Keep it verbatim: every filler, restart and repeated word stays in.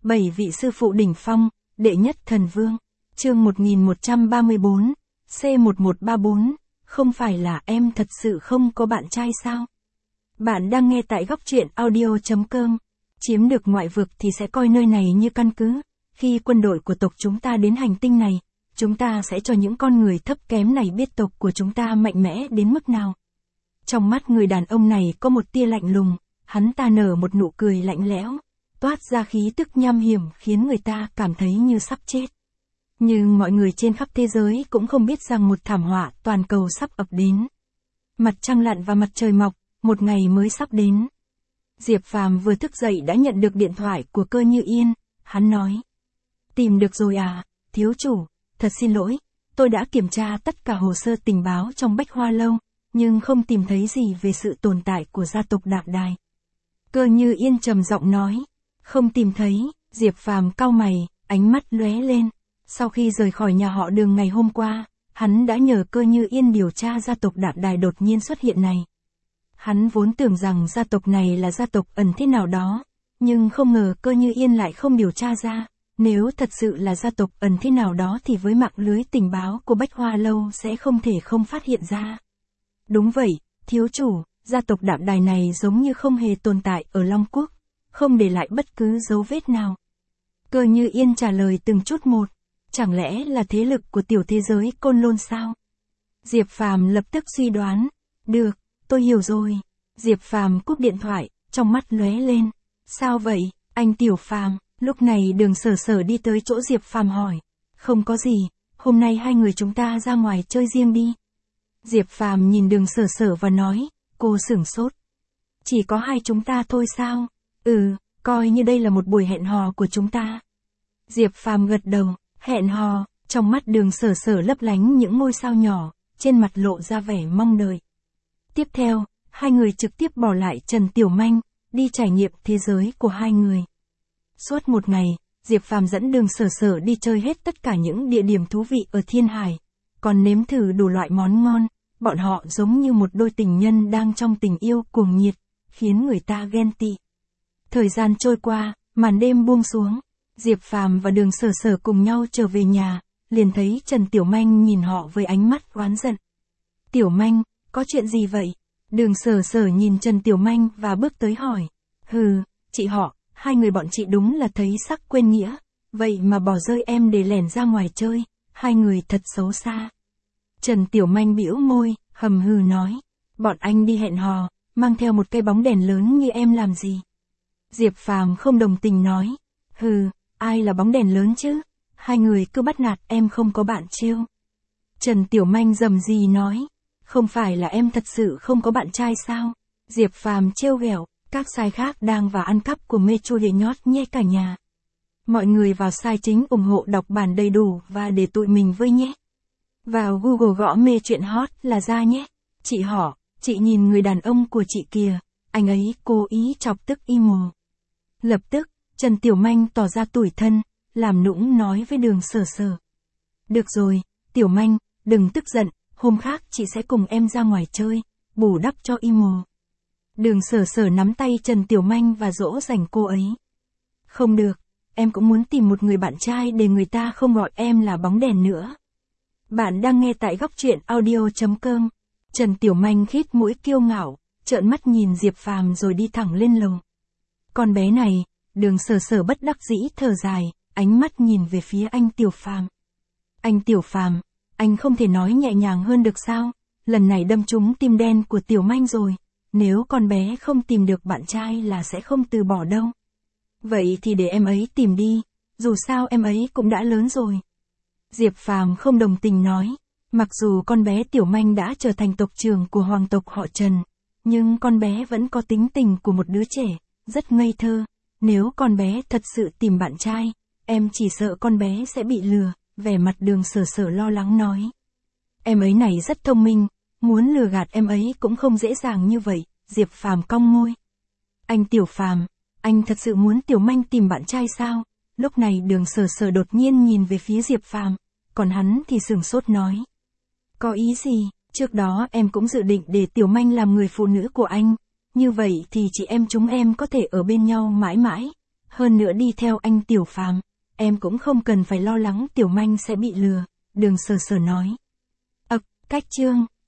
Bảy vị sư phụ đỉnh phong, đệ nhất thần vương. Chương một nghìn một trăm ba mươi bốn, C một một ba bốn, không phải là em thật sự không có bạn trai sao? Bạn đang nghe tại góc truyện audio chấm com. Chiếm được ngoại vực thì sẽ coi nơi này như căn cứ. Khi quân đội của tộc chúng ta đến hành tinh này, chúng ta sẽ cho những con người thấp kém này biết tộc của chúng ta mạnh mẽ đến mức nào. Trong mắt người đàn ông này có một tia lạnh lùng, hắn ta nở một nụ cười lạnh lẽo, toát ra khí tức nham hiểm khiến người ta cảm thấy như sắp chết. Nhưng mọi người trên khắp thế giới cũng không biết rằng một thảm họa toàn cầu sắp ập đến. Mặt trăng lặn và mặt trời mọc, một ngày mới sắp đến. Diệp Phàm vừa thức dậy đã nhận được điện thoại của Cơ Như Yên, hắn nói. Tìm được rồi à, thiếu chủ, thật xin lỗi, tôi đã kiểm tra tất cả hồ sơ tình báo trong Bách Hoa Lâu, nhưng không tìm thấy gì về sự tồn tại của gia tộc Đạm Đài. Cơ Như Yên trầm giọng nói, không tìm thấy, Diệp Phàm cau mày, ánh mắt lóe lên. Sau khi rời khỏi nhà họ Đường ngày hôm qua, hắn đã nhờ Cơ Như Yên điều tra gia tộc Đạm Đài đột nhiên xuất hiện này. Hắn vốn tưởng rằng gia tộc này là gia tộc ẩn thế nào đó, nhưng không ngờ Cơ Như Yên lại không điều tra ra. Nếu thật sự là gia tộc ẩn thế nào đó thì với mạng lưới tình báo của Bách Hoa Lâu sẽ không thể không phát hiện ra. Đúng vậy, thiếu chủ, gia tộc Đạm Đài này giống như không hề tồn tại ở Long Quốc, không để lại bất cứ dấu vết nào. Cơ Như Yên trả lời từng chút một, chẳng lẽ là thế lực của tiểu thế giới Côn Lôn sao? Diệp Phàm lập tức suy đoán, được, tôi hiểu rồi. Diệp Phàm cúp điện thoại, trong mắt lóe lên, sao vậy, anh Tiểu Phàm? Lúc này Đường Sở Sở đi tới chỗ Diệp Phàm hỏi, không có gì, hôm nay hai người chúng ta ra ngoài chơi riêng đi. Diệp Phàm nhìn Đường Sở Sở và nói, cô sửng sốt. Chỉ có hai chúng ta thôi sao? Ừ, coi như đây là một buổi hẹn hò của chúng ta. Diệp Phàm gật đầu, hẹn hò, trong mắt Đường Sở Sở lấp lánh những ngôi sao nhỏ, trên mặt lộ ra vẻ mong đợi. Tiếp theo, hai người trực tiếp bỏ lại Trần Tiểu Manh, đi trải nghiệm thế giới của hai người. Suốt một ngày, Diệp Phàm dẫn Đường Sở Sở đi chơi hết tất cả những địa điểm thú vị ở Thiên Hải, còn nếm thử đủ loại món ngon, bọn họ giống như một đôi tình nhân đang trong tình yêu cuồng nhiệt, khiến người ta ghen tị. Thời gian trôi qua, màn đêm buông xuống, Diệp Phàm và Đường Sở Sở cùng nhau trở về nhà, liền thấy Trần Tiểu Manh nhìn họ với ánh mắt oán giận. Tiểu Manh, có chuyện gì vậy? Đường Sở Sở nhìn Trần Tiểu Manh và bước tới hỏi. Hừ, chị họ. Hai người bọn chị đúng là thấy sắc quên nghĩa, vậy mà bỏ rơi em để lẻn ra ngoài chơi, hai người thật xấu xa. Trần Tiểu Manh bĩu môi, hầm hừ nói, bọn anh đi hẹn hò, mang theo một cây bóng đèn lớn như em làm gì? Diệp Phàm không đồng tình nói, hừ, ai là bóng đèn lớn chứ, hai người cứ bắt nạt em không có bạn trêu. Trần Tiểu Manh rầm rì nói, không phải là em thật sự không có bạn trai sao? Diệp Phàm trêu ghẹo. Các sai khác đang vào ăn cắp của mê chua để nhót nhé cả nhà. Mọi người vào sai chính ủng hộ đọc bản đầy đủ và để tụi mình với nhé. Vào Google gõ mê chuyện hot là ra nhé. Chị họ, chị nhìn người đàn ông của chị kìa, anh ấy cố ý chọc tức emo. Lập tức, Trần Tiểu Manh tỏ ra tủi thân, làm nũng nói với Đường Sở Sở. Được rồi, Tiểu Manh, đừng tức giận, hôm khác chị sẽ cùng em ra ngoài chơi, bù đắp cho emo. Đường Sở Sở nắm tay Trần Tiểu Manh và dỗ dành cô ấy. Không được, em cũng muốn tìm một người bạn trai để người ta không gọi em là bóng đèn nữa. Bạn đang nghe tại góc truyện audio chấm com. Trần Tiểu Manh khít mũi kiêu ngạo, trợn mắt nhìn Diệp Phàm rồi đi thẳng lên lầu. Con bé này, Đường Sở Sở bất đắc dĩ thở dài, ánh mắt nhìn về phía anh Tiểu Phàm. Anh Tiểu Phàm, anh không thể nói nhẹ nhàng hơn được sao? Lần này đâm trúng tim đen của Tiểu Manh rồi. Nếu con bé không tìm được bạn trai là sẽ không từ bỏ đâu. Vậy thì để em ấy tìm đi, dù sao em ấy cũng đã lớn rồi. Diệp Phàm không đồng tình nói, mặc dù con bé Tiểu Manh đã trở thành tộc trưởng của hoàng tộc họ Trần, nhưng con bé vẫn có tính tình của một đứa trẻ, rất ngây thơ. Nếu con bé thật sự tìm bạn trai, em chỉ sợ con bé sẽ bị lừa, vẻ mặt Đường Sở Sở lo lắng nói. Em ấy này rất thông minh. Muốn lừa gạt em ấy cũng không dễ dàng như vậy, Diệp Phàm cong môi. Anh Tiểu Phàm, anh thật sự muốn Tiểu Manh tìm bạn trai sao? Lúc này Đường Sở Sở đột nhiên nhìn về phía Diệp Phàm, còn hắn thì sửng sốt nói. Có ý gì, trước đó em cũng dự định để Tiểu Manh làm người phụ nữ của anh, như vậy thì chị em chúng em có thể ở bên nhau mãi mãi. Hơn nữa đi theo anh Tiểu Phàm, em cũng không cần phải lo lắng Tiểu Manh sẽ bị lừa, Đường Sở Sở nói. Ậc, cách chương.